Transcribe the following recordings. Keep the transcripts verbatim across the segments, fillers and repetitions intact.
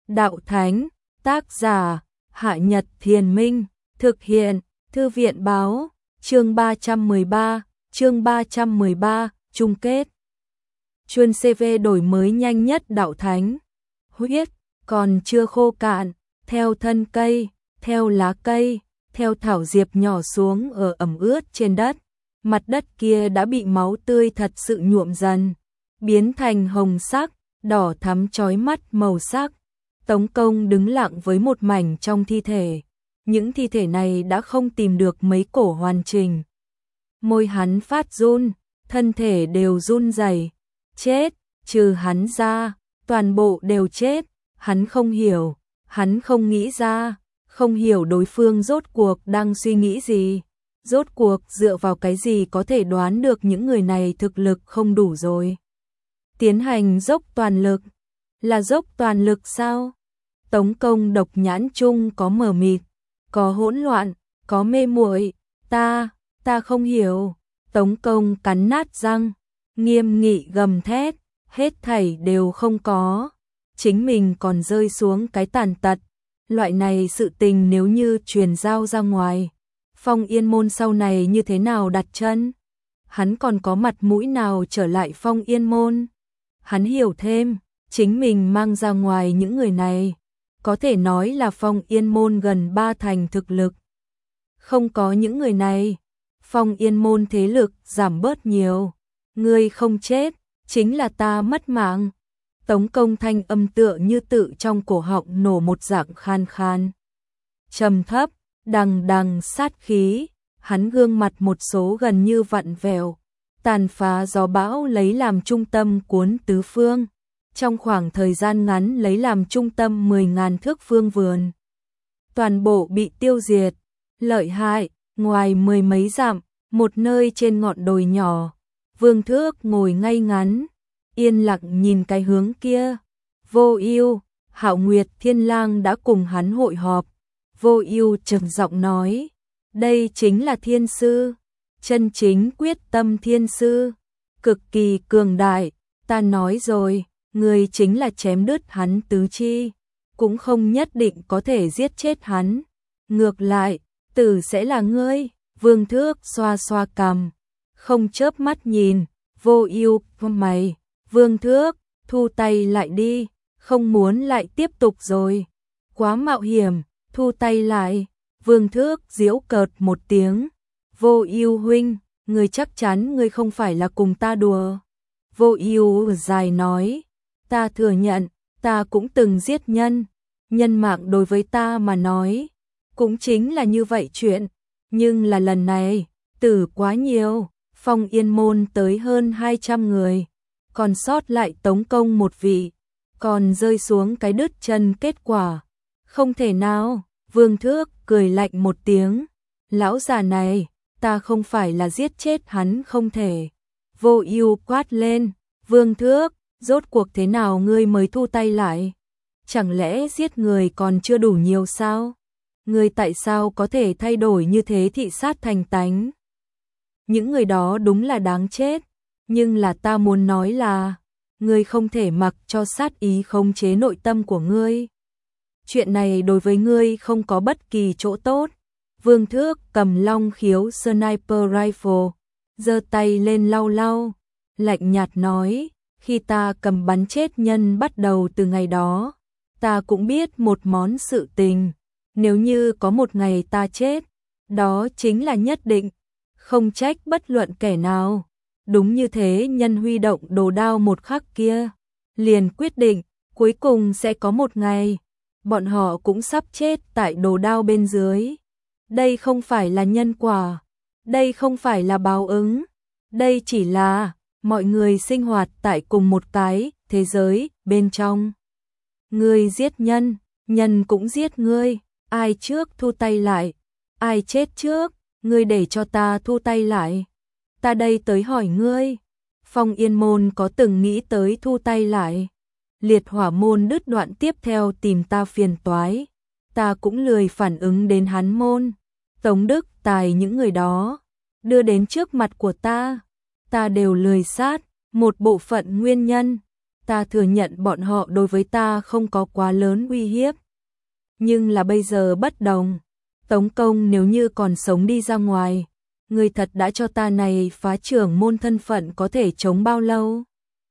đạo thánh, tác giả, Hạ Nhật Thiền Minh, thực hiện, Thư viện báo, chương ba trăm mười ba, chương ba trăm mười ba, chung kết. Chuân xê vê đổi mới nhanh nhất đạo thánh. Huyết, còn chưa khô cạn, theo thân cây, theo lá cây, theo thảo diệp nhỏ xuống ở ẩm ướt trên đất. Mặt đất kia đã bị máu tươi thật sự nhuộm dần, biến thành hồng sắc, đỏ thắm chói mắt màu sắc. Tống Công đứng lặng với một mảnh trong thi thể. Những thi thể này đã không tìm được mấy cổ hoàn chỉnh. Môi hắn phát run, thân thể đều run rẩy. Chết, trừ hắn ra, toàn bộ đều chết. Hắn không hiểu, hắn không nghĩ ra, không hiểu đối phương rốt cuộc đang suy nghĩ gì. Rốt cuộc dựa vào cái gì có thể đoán được những người này thực lực không đủ rồi. Tiến hành dốc toàn lực, là dốc toàn lực sao? Tống Công độc nhãn chung có mờ mịt, có hỗn loạn, có mê muội. Ta, ta không hiểu. Tống Công cắn nát răng, nghiêm nghị gầm thét, hết thảy đều không có. Chính mình còn rơi xuống cái tàn tật. Loại này sự tình nếu như truyền giao ra ngoài, Phong Yên Môn sau này như thế nào đặt chân? Hắn còn có mặt mũi nào trở lại Phong Yên Môn? Hắn hiểu thêm, chính mình mang ra ngoài những người này, có thể nói là Phong Yên Môn gần ba thành thực lực. Không có những người này, Phong Yên Môn thế lực giảm bớt nhiều. Ngươi không chết, chính là ta mất mạng. Tống Công thanh âm tựa như tự trong cổ họng nổ một dạng khan khan. Trầm thấp, đằng đằng sát khí, hắn gương mặt một số gần như vặn vẹo, tàn phá gió bão lấy làm trung tâm cuốn tứ phương. Trong khoảng thời gian ngắn lấy làm trung tâm mười ngàn thước phương vườn. Toàn bộ bị tiêu diệt, lợi hại, ngoài mười mấy dặm, một nơi trên ngọn đồi nhỏ. Vương Thước ngồi ngay ngắn, yên lặng nhìn cái hướng kia. Vô Ưu, Hạo Nguyệt Thiên Lang đã cùng hắn hội họp. Vô Ưu trầm giọng nói, đây chính là thiên sư, chân chính quyết tâm thiên sư, cực kỳ cường đại. Ta nói rồi, người chính là chém đứt hắn tứ chi, cũng không nhất định có thể giết chết hắn. Ngược lại, tử sẽ là ngươi. Vương Thước xoa xoa cằm, không chớp mắt nhìn. Vô Ưu, mày, Vương Thước, thu tay lại đi, không muốn lại tiếp tục rồi. Quá mạo hiểm, thu tay lại. Vương Thước giễu cợt một tiếng. Vô Ưu huynh, ngươi chắc chắn ngươi không phải là cùng ta đùa. Vô Ưu dài nói, ta thừa nhận, ta cũng từng giết nhân. Nhân mạng đối với ta mà nói, cũng chính là như vậy chuyện. Nhưng là lần này, tử quá nhiều. Phong Yên Môn tới hơn hai trăm người, còn sót lại Tống Công một vị, còn rơi xuống cái đứt chân kết quả. Không thể nào. Vương Thước cười lạnh một tiếng, lão già này, ta không phải là giết chết hắn không thể. Vô Ưu quát lên, Vương Thước, rốt cuộc thế nào ngươi mới thu tay lại? Chẳng lẽ giết người còn chưa đủ nhiều sao? Ngươi tại sao có thể thay đổi như thế thị sát thành tánh? Những người đó đúng là đáng chết, nhưng là ta muốn nói là, ngươi không thể mặc cho sát ý khống chế nội tâm của ngươi. Chuyện này đối với ngươi không có bất kỳ chỗ tốt. Vương Thước cầm Long Khiếu Sniper Rifle, giơ tay lên lau lau, lạnh nhạt nói, khi ta cầm bắn chết nhân bắt đầu từ ngày đó, ta cũng biết một món sự tình, nếu như có một ngày ta chết, đó chính là nhất định, không trách bất luận kẻ nào. Đúng như thế, nhân huy động đồ đao một khắc kia, liền quyết định, cuối cùng sẽ có một ngày, bọn họ cũng sắp chết tại đồ đao bên dưới. Đây không phải là nhân quả, đây không phải là báo ứng, đây chỉ là mọi người sinh hoạt tại cùng một cái thế giới bên trong. Ngươi giết nhân, nhân cũng giết ngươi, ai trước thu tay lại, ai chết trước, ngươi để cho ta thu tay lại. Ta đây tới hỏi ngươi, Phong Yên Môn có từng nghĩ tới thu tay lại? Liệt Hỏa Môn đứt đoạn tiếp theo tìm ta phiền toái, ta cũng lười phản ứng đến hắn môn. Tống Đức Tài những người đó đưa đến trước mặt của ta, ta đều lười sát. Một bộ phận nguyên nhân, ta thừa nhận bọn họ đối với ta không có quá lớn uy hiếp. Nhưng là bây giờ bất đồng. Tống Công nếu như còn sống đi ra ngoài, người thật đã cho ta này phá trưởng môn thân phận có thể chống bao lâu?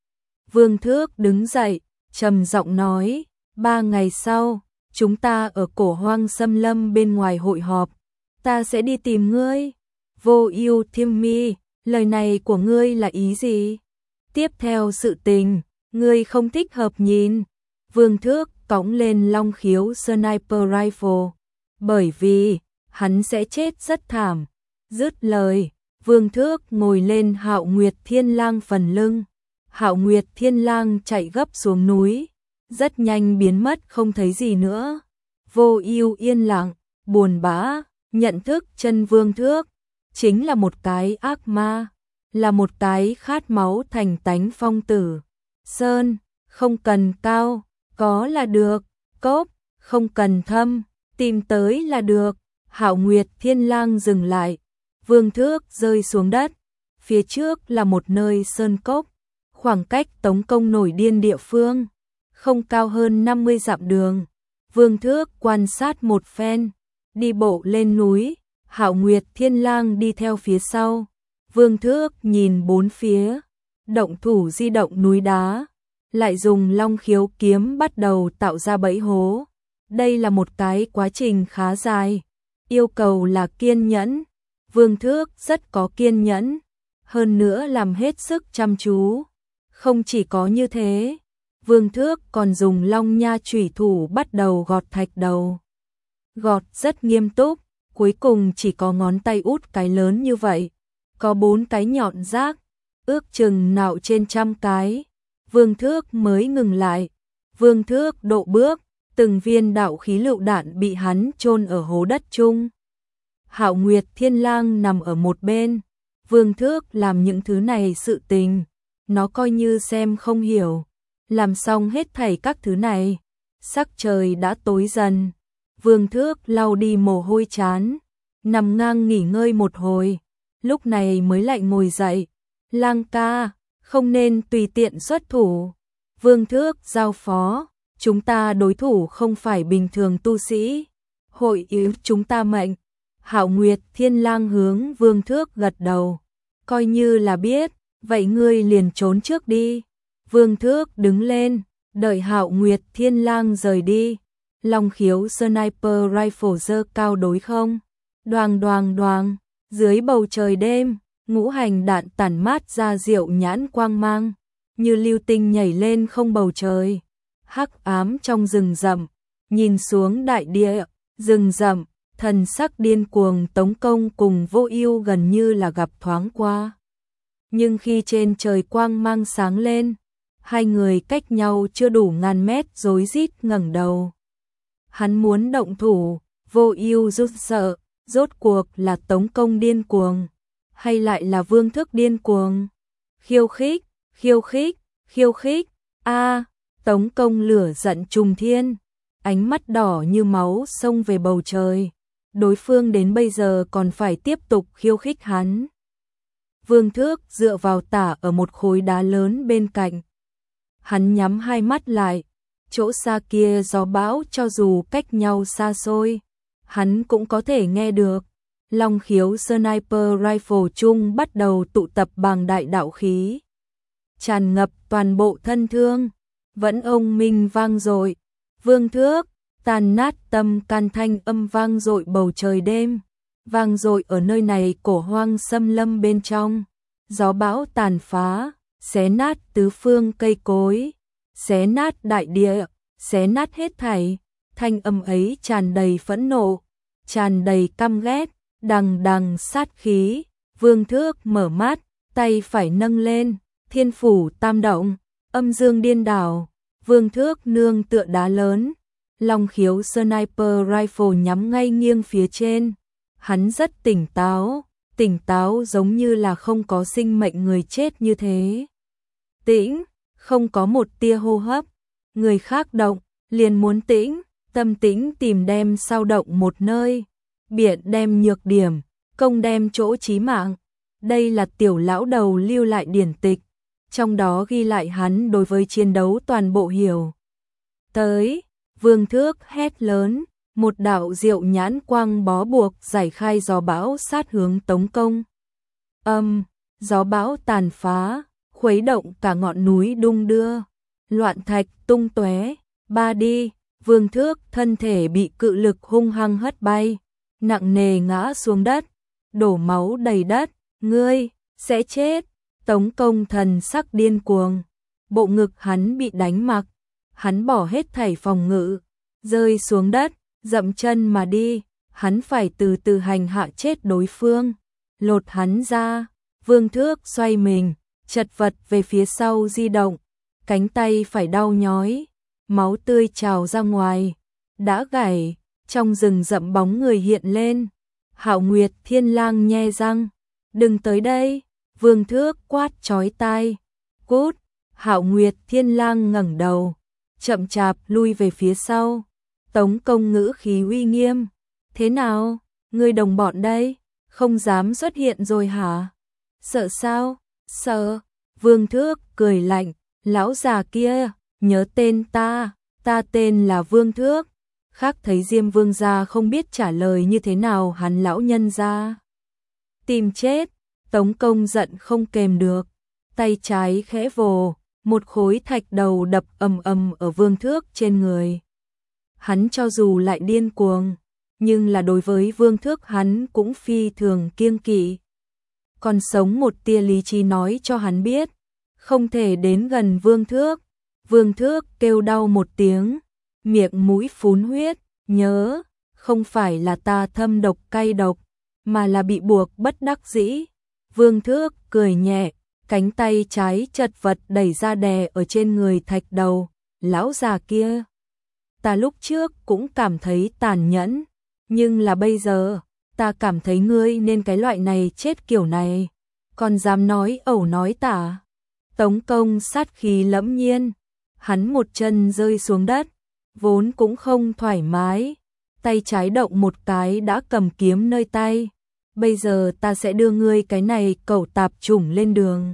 Vương Thước đứng dậy, trầm giọng nói, ba ngày sau, chúng ta ở cổ hoang xâm lâm bên ngoài hội họp, ta sẽ đi tìm ngươi. Vô ưu Thiêm Mi, lời này của ngươi là ý gì? Tiếp theo sự tình, ngươi không thích hợp nhìn. Vương Thước cõng lên Long Khiếu Sniper Rifle, bởi vì hắn sẽ chết rất thảm. Dứt lời, Vương Thước ngồi lên Hạo Nguyệt Thiên Lang phần lưng. Hạo Nguyệt Thiên Lang chạy gấp xuống núi, rất nhanh biến mất không thấy gì nữa. Vô ưu yên lặng, buồn bã, nhận thức chân Vương Thước chính là một cái ác ma, là một cái khát máu thành tánh phong tử. Sơn, không cần cao, có là được, cốc, không cần thâm, tìm tới là được. Hạo Nguyệt Thiên Lang dừng lại, Vương Thước rơi xuống đất, phía trước là một nơi sơn cốc, khoảng cách Tống Công nổi điên địa phương, không cao hơn năm mươi dặm đường. Vương Thước quan sát một phen, đi bộ lên núi, Hạo Nguyệt Thiên Lang đi theo phía sau. Vương Thước nhìn bốn phía, động thủ di động núi đá, lại dùng Long Khiếu kiếm bắt đầu tạo ra bẫy hố. Đây là một cái quá trình khá dài, yêu cầu là kiên nhẫn. Vương Thước rất có kiên nhẫn, hơn nữa làm hết sức chăm chú. Không chỉ có như thế, Vương Thước còn dùng Long Nha chủy thủ bắt đầu gọt thạch đầu. Gọt rất nghiêm túc, cuối cùng chỉ có ngón tay út cái lớn như vậy, có bốn cái nhọn rác, ước chừng nạo trên trăm cái. Vương Thước mới ngừng lại. Vương Thước độ bước, từng viên đạo khí lựu đạn bị hắn chôn ở hố đất chung. Hạo Nguyệt Thiên Lang nằm ở một bên. Vương Thước làm những thứ này sự tình, nó coi như xem không hiểu. Làm xong hết thảy các thứ này, sắc trời đã tối dần. Vương Thước lau đi mồ hôi chán, nằm ngang nghỉ ngơi một hồi, lúc này mới lại ngồi dậy. Lang ca, không nên tùy tiện xuất thủ. Vương Thước giao phó, chúng ta đối thủ không phải bình thường tu sĩ, hội yếu chúng ta mệnh. Hạo Nguyệt Thiên Lang hướng Vương Thước gật đầu, coi như là biết, vậy ngươi liền trốn trước đi. Vương Thước đứng lên, đợi Hạo Nguyệt Thiên Lang rời đi. Long Khiếu Sniper Rifle giơ cao đối không, đoàng đoàng đoàng, dưới bầu trời đêm, ngũ hành đạn tản mát ra diệu nhãn quang mang, như lưu tinh nhảy lên không bầu trời. Hắc ám trong rừng rậm, nhìn xuống đại địa, rừng rậm, thần sắc điên cuồng Tống Công cùng Vô Ưu gần như là gặp thoáng qua. Nhưng khi trên trời quang mang sáng lên, hai người cách nhau chưa đủ ngàn mét rối rít ngẩng đầu. Hắn muốn động thủ, Vô Ưu run sợ, rốt cuộc là Tống Công điên cuồng, hay lại là Vương Thước điên cuồng? Khiêu khích, khiêu khích, khiêu khích, a Tống Công lửa giận trùng thiên, ánh mắt đỏ như máu xông về bầu trời. Đối phương đến bây giờ còn phải tiếp tục khiêu khích hắn. Vương Thước dựa vào tả ở một khối đá lớn bên cạnh. Hắn nhắm hai mắt lại, chỗ xa kia gió bão cho dù cách nhau xa xôi, hắn cũng có thể nghe được. Long Khiếu Sniper Rifle chung bắt đầu tụ tập bàng đại đạo khí, tràn ngập toàn bộ thân thương, vẫn ông minh vang dội. Vương Thước, tàn nát tâm can thanh âm vang dội bầu trời đêm, vang dội ở nơi này cổ hoang xâm lâm bên trong. Gió bão tàn phá, xé nát tứ phương cây cối, xé nát đại địa, xé nát hết thảy. Thanh âm ấy tràn đầy phẫn nộ, tràn đầy căm ghét, đằng đằng sát khí. Vương Thước mở mắt, tay phải nâng lên, thiên phủ tam động, âm dương điên đảo. Vương Thước nương tựa đá lớn, Long Khiếu Sniper Rifle nhắm ngay nghiêng phía trên. Hắn rất tỉnh táo, tỉnh táo giống như là không có sinh mệnh người chết như thế. Tĩnh, không có một tia hô hấp, người khác động, liền muốn tĩnh, tâm tĩnh tìm đem sao động một nơi, biện đem nhược điểm, công đem chỗ chí mạng. Đây là tiểu lão đầu lưu lại điển tịch, trong đó ghi lại hắn đối với chiến đấu toàn bộ hiểu. Tới, Vương Thước hét lớn, một đạo diệu nhãn quang bó buộc giải khai gió bão sát hướng Tống Công. Âm, gió bão tàn phá, khuấy động cả ngọn núi đung đưa, loạn thạch tung tóe, ba đi, Vương Thước thân thể bị cự lực hung hăng hất bay, nặng nề ngã xuống đất, đổ máu đầy đất, ngươi sẽ chết. Tống Công thần sắc điên cuồng, bộ ngực hắn bị đánh mặc, hắn bỏ hết thảy phòng ngự, rơi xuống đất, dậm chân mà đi, hắn phải từ từ hành hạ chết đối phương, lột hắn ra. Vương Thước xoay mình, chật vật về phía sau di động, cánh tay phải đau nhói, máu tươi trào ra ngoài, đã gãy, trong rừng rậm bóng người hiện lên. Hạo Nguyệt Thiên Lang nhe răng, đừng tới đây. Vương Thước quát chói tai, cút. Hạo Nguyệt Thiên Lang ngẩng đầu, chậm chạp lui về phía sau. Tống Công ngữ khí uy nghiêm, thế nào, ngươi đồng bọn đây, không dám xuất hiện rồi hả? Sợ sao? Sợ. Vương Thước cười lạnh, lão già kia, nhớ tên ta, ta tên là Vương Thước. Khác thấy Diêm Vương gia không biết trả lời như thế nào hắn lão nhân gia. Tìm chết. Tống Công giận không kềm được, tay trái khẽ vồ, một khối thạch đầu đập ầm ầm ở Vương Thước trên người. Hắn cho dù lại điên cuồng, nhưng là đối với Vương Thước hắn cũng phi thường kiêng kỵ. Còn sống một tia lý trí nói cho hắn biết, không thể đến gần Vương Thước. Vương Thước kêu đau một tiếng, miệng mũi phún huyết, nhớ, không phải là ta thâm độc cay độc, mà là bị buộc bất đắc dĩ. Vương Thước cười nhẹ, cánh tay trái chật vật đẩy ra đè ở trên người thạch đầu, lão già kia. Ta lúc trước cũng cảm thấy tàn nhẫn, nhưng là bây giờ, ta cảm thấy ngươi nên cái loại này chết kiểu này, còn dám nói ẩu nói tả. Tống Công sát khí lẫm nhiên, hắn một chân rơi xuống đất, vốn cũng không thoải mái, tay trái động một cái đã cầm kiếm nơi tay. Bây giờ ta sẽ đưa ngươi cái này cẩu tạp chủng lên đường.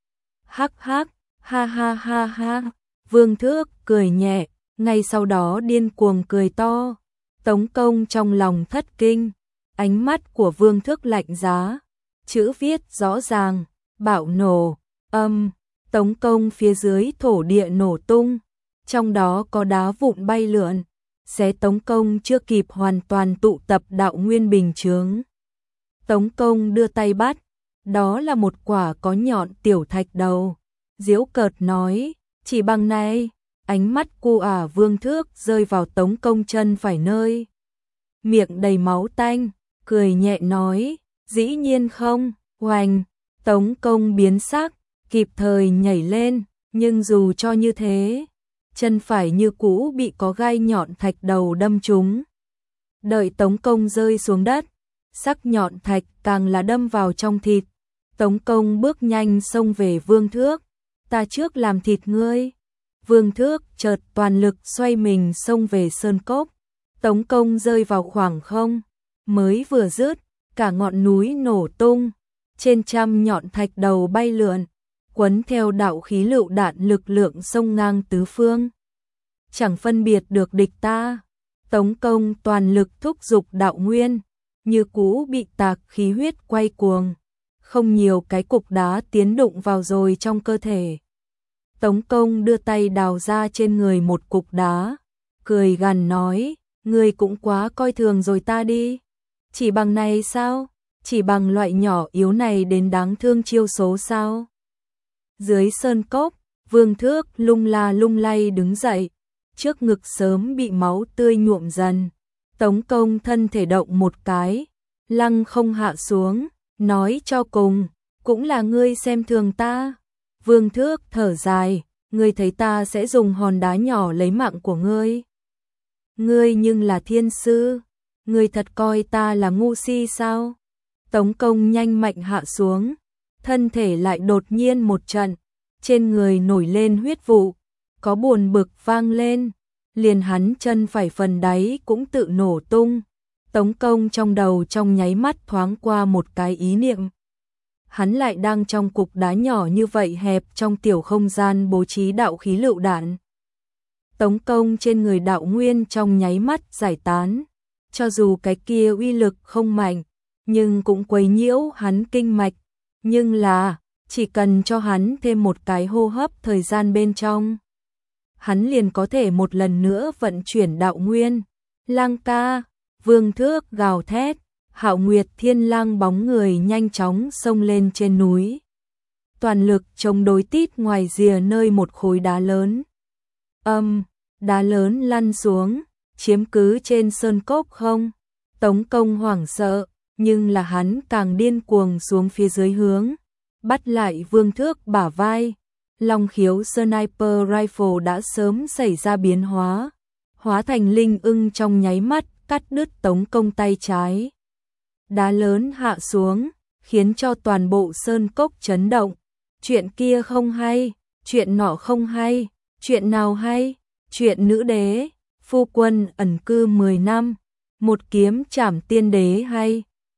Hắc hắc, ha ha ha ha. Vương Thước cười nhẹ, ngay sau đó điên cuồng cười to. Tống Công trong lòng thất kinh, ánh mắt của Vương Thước lạnh giá, chữ viết rõ ràng, bạo nổ, âm. Tống Công phía dưới thổ địa nổ tung, trong đó có đá vụn bay lượn, xé Tống Công chưa kịp hoàn toàn tụ tập đạo nguyên bình chướng. Tống Công đưa tay bắt, đó là một quả có nhọn tiểu thạch đầu, giễu cợt nói, chỉ bằng này. Ánh mắt cu ả Vương Thước rơi vào Tống Công chân phải nơi, miệng đầy máu tanh, cười nhẹ nói, dĩ nhiên không. Oành. Tống Công biến sắc, kịp thời nhảy lên, nhưng dù cho như thế, chân phải như cũ bị có gai nhọn thạch đầu đâm trúng. Đợi Tống Công rơi xuống đất, sắc nhọn thạch càng là đâm vào trong thịt. Tống Công bước nhanh xông về Vương Thước, ta trước làm thịt ngươi. Vương Thước chợt toàn lực xoay mình xông về sơn cốc. Tống Công rơi vào khoảng không, mới vừa dứt, cả ngọn núi nổ tung, trên trăm nhọn thạch đầu bay lượn, quấn theo đạo khí lựu đạn lực lượng xông ngang tứ phương. Chẳng phân biệt được địch ta, Tống Công toàn lực thúc giục đạo nguyên, như cũ bị tạc khí huyết quay cuồng, không nhiều cái cục đá tiến đụng vào rồi trong cơ thể. Tống Công đưa tay đào ra trên người một cục đá, cười gằn nói, ngươi cũng quá coi thường rồi ta đi. Chỉ bằng này sao? Chỉ bằng loại nhỏ yếu này đến đáng thương chiêu số sao? Dưới sơn cốc, Vương Thước lung la lung lay đứng dậy, trước ngực sớm bị máu tươi nhuộm dần. Tống Công thân thể động một cái, lăng không hạ xuống, nói cho cùng, cũng là ngươi xem thường ta. Vương Thước thở dài, ngươi thấy ta sẽ dùng hòn đá nhỏ lấy mạng của ngươi. Ngươi nhưng là thiên sư, ngươi thật coi ta là ngu si sao? Tống Công nhanh mạnh hạ xuống, thân thể lại đột nhiên một trận, trên người nổi lên huyết vụ, có buồn bực vang lên, liền hắn chân phải phần đáy cũng tự nổ tung. Tống Công trong đầu trong nháy mắt thoáng qua một cái ý niệm. hắn lại đang trong cục đá nhỏ như vậy hẹp trong tiểu không gian bố trí đạo khí lựu đạn. Tống công trên người đạo nguyên trong nháy mắt giải tán, cho dù cái kia uy lực không mạnh, nhưng cũng quấy nhiễu hắn kinh mạch, nhưng là chỉ cần cho hắn thêm một cái hô hấp thời gian bên trong, hắn liền có thể một lần nữa vận chuyển đạo nguyên. Lang ca, Vương Thước gào thét, Hạo Nguyệt Thiên Lang bóng người nhanh chóng xông lên trên núi, toàn lực chống đối tít ngoài rìa nơi một khối đá lớn. Âm, đá lớn lăn xuống, chiếm cứ trên sơn cốc không. Tống công hoảng sợ, nhưng là hắn càng điên cuồng xuống phía dưới hướng, bắt lại Vương Thước bả vai. Long khiếu sniper rifle đã sớm xảy ra biến hóa, hóa thành linh ưng trong nháy mắt cắt đứt tống công tay trái. Đá lớn hạ xuống, khiến cho toàn bộ sơn cốc chấn động. Chuyện kia không hay, chuyện nọ không hay, chuyện nào hay? Chuyện nữ đế, phu quân ẩn cư mười năm, một kiếm trảm tiên đế hay?